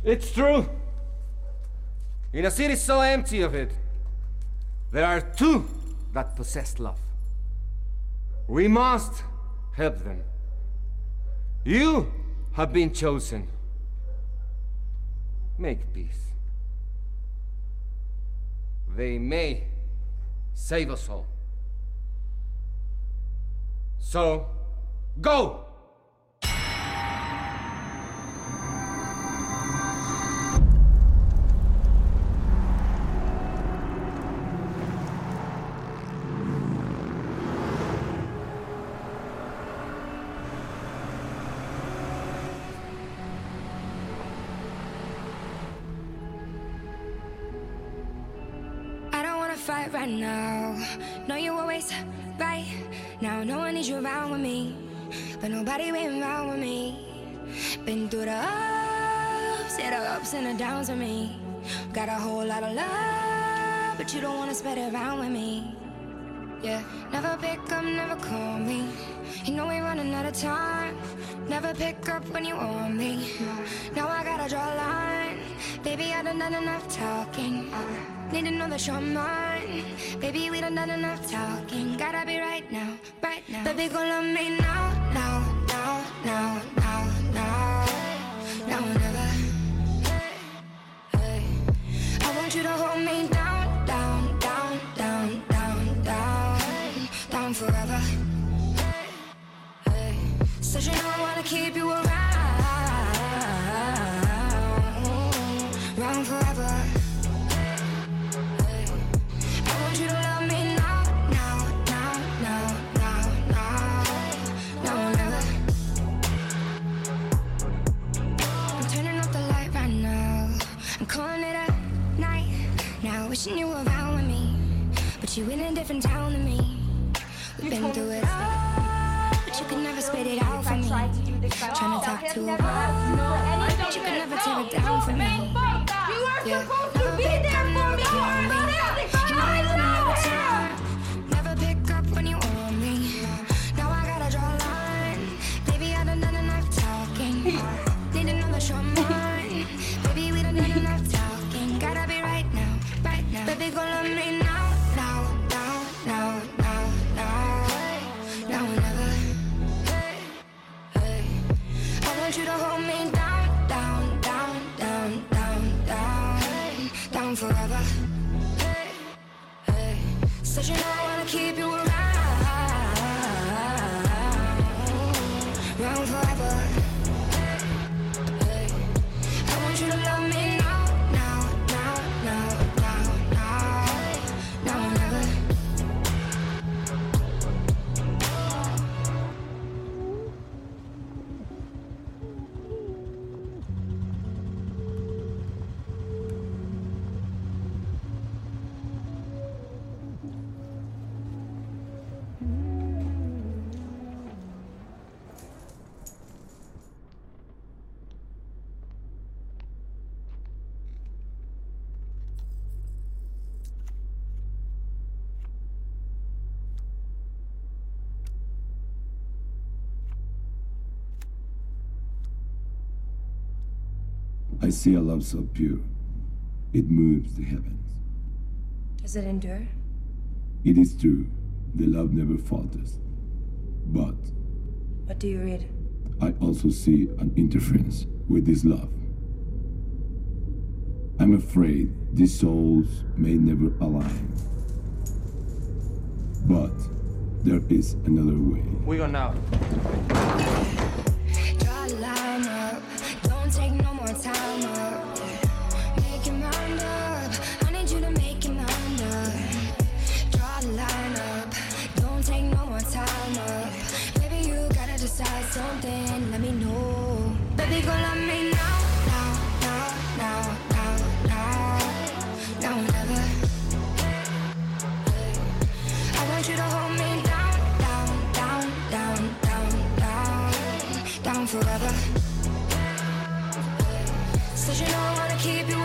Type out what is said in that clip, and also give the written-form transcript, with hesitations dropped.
It's true. In a city so empty of it, there are two that possess love. We must help them. You have been chosen. Make peace. They may save us all. So, go! Fight right now. Know you always right now. No one needs you around with me, but nobody been around with me. Been through the ups, yeah, the ups and the downs with me. Got a whole lot of love, but you don't wanna spread it around with me. Yeah, never pick up, never call me. You know we running out of time. Never pick up when you want me. Now I gotta draw a line. Baby, I done enough talking. Need to know that you're mine. Baby, we done enough talking. Gotta be right now, right now. Baby, go love me now, now, now, now, now, now. Now or never. Hey, I want you to hold me down, down, down, down, down, down, down forever. Hey, said you know I wanna keep you around forever. You to love me now, now, now, now, now, now, now or never. I'm turning off the light right now. I'm calling it a night. Now wishing you were around with me, but you in a different town than me. We've been through it all, but you can never spit it out for me. Trying to talk to a wall, but you can never tear it down for me. You are supposed to be there for me. Never pick up when you want me. Now I gotta draw a line. Baby, I done enough talking. Need to know that you're mine. Baby, we done enough talking. Gotta be right now, right now. Baby, go love me now, now, now, now, now, now, now or never. Hey, I want you to hold me down, down, down, down, down, down, down forever. Said you know I wanna keep you around forever. Hey, I want you to love me now, now, now, now, now, now, now or never. I see a love so pure, it moves the heavens. Does it endure? It is true, the love never falters. But What do you read? I also see an interference with this love. I'm afraid these souls may never align. But there is another way. We go now. Draw a line up. Don't take no more time up. Make your mind up. I need you to make your mind up. Draw a line up. Don't take no more time up. Baby, you gotta decide something. Let me know. Baby, go love me now, now, now, now, now, now, now or never. I want you to hold me down, down, down, down, down, down, down forever. Said you know I wanna keep you